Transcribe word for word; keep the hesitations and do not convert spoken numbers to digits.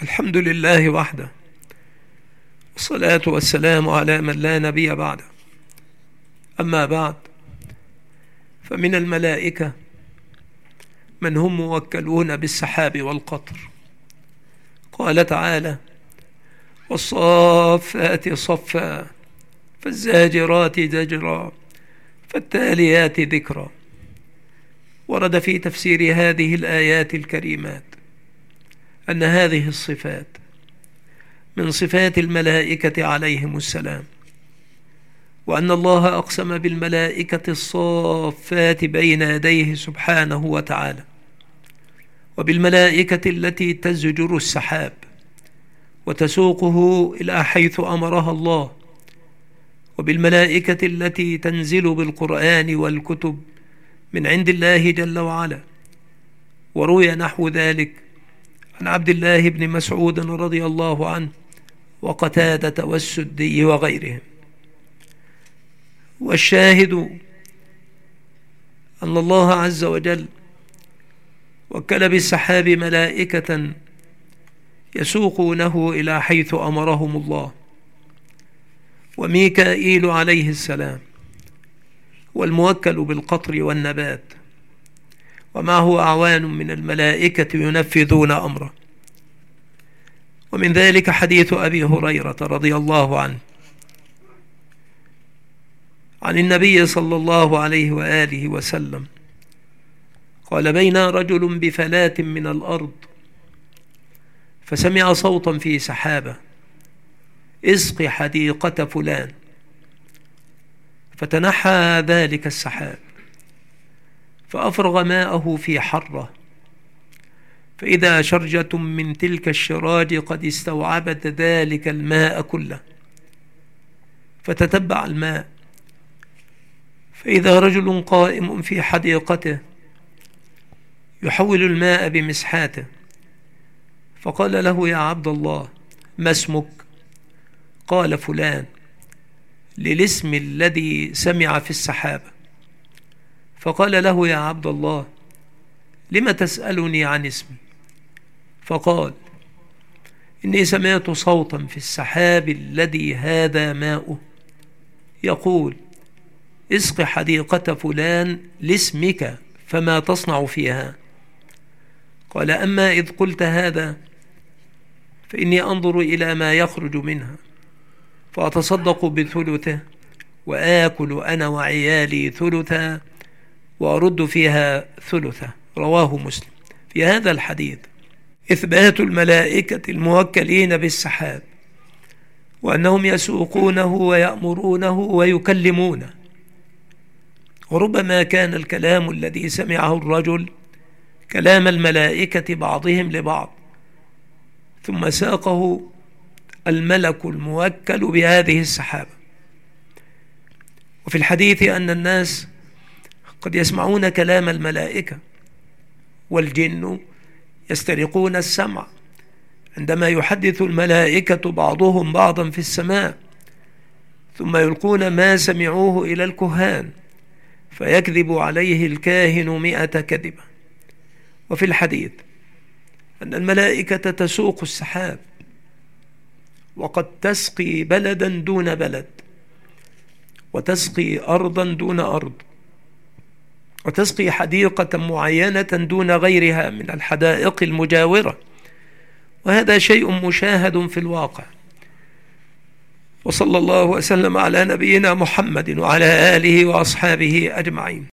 الحمد لله وحده، والصلاة والسلام على من لا نبي بعده. أما بعد، فمن الملائكة من هم موكلون بالسحاب والقطر. قال تعالى: والصافات صفا فالزاجرات زجرا فالتاليات ذكرا. ورد في تفسير هذه الآيات الكريمات أن هذه الصفات من صفات الملائكة عليهم السلام، وأن الله أقسم بالملائكة الصافات بين يديه سبحانه وتعالى، وبالملائكة التي تزجر السحاب وتسوقه إلى حيث أمرها الله، وبالملائكة التي تنزل بالقرآن والكتب من عند الله جل وعلا. وروي نحو ذلك عن عبد الله بن مسعود رضي الله عنه وقتادة والسدي وغيرهم. والشاهد أن الله عز وجل وكل بالسحاب ملائكة يسوقونه إلى حيث أمرهم الله. وميكائيل عليه السلام والموكل بالقطر والنبات، ومعه أعوان من الملائكة ينفذون أمره. ومن ذلك حديث أبي هريرة رضي الله عنه عن النبي صلى الله عليه وآله وسلم قال: بين رجل بفلاة من الأرض فسمع صوتا في سحابة: اسق حديقة فلان. فتنحى ذلك السحاب فأفرغ ماءه في حرة، فإذا شرجة من تلك الشراج قد استوعبت ذلك الماء كله. فتتبع الماء فإذا رجل قائم في حديقته يحول الماء بمسحاته، فقال له: يا عبد الله، ما اسمك؟ قال: فلان، للاسم الذي سمع في السحابة. فقال له: يا عبد الله، لم تسألني عن اسمي؟ فقال: إني سمعت صوتا في السحاب الذي هذا ماؤه يقول: اسق حديقة فلان لاسمك، فما تصنع فيها؟ قال: أما إذ قلت هذا فإني أنظر إلى ما يخرج منها فأتصدق بثلثه، وآكل أنا وعيالي ثلثا، وأرد فيها ثلثا. رواه مسلم. في هذا الحديث إثبات الملائكة الموكلين بالسحاب، وأنهم يسوقونه ويأمرونه ويكلمونه. وربما كان الكلام الذي سمعه الرجل كلام الملائكة بعضهم لبعض، ثم ساقه الملك الموكل بهذه السحابة. وفي الحديث أن الناس قد يسمعون كلام الملائكة، والجن يسترقون السمع عندما يحدث الملائكة بعضهم بعضا في السماء، ثم يلقون ما سمعوه إلى الكهان فيكذب عليه الكاهن مئة كذبة. وفي الحديث أن الملائكة تسوق السحاب، وقد تسقي بلدا دون بلد، وتسقي أرضا دون أرض، وتسقي حديقة معينة دون غيرها من الحدائق المجاورة. وهذا شيء مشاهد في الواقع. وصلى الله وسلم على نبينا محمد وعلى آله وأصحابه أجمعين.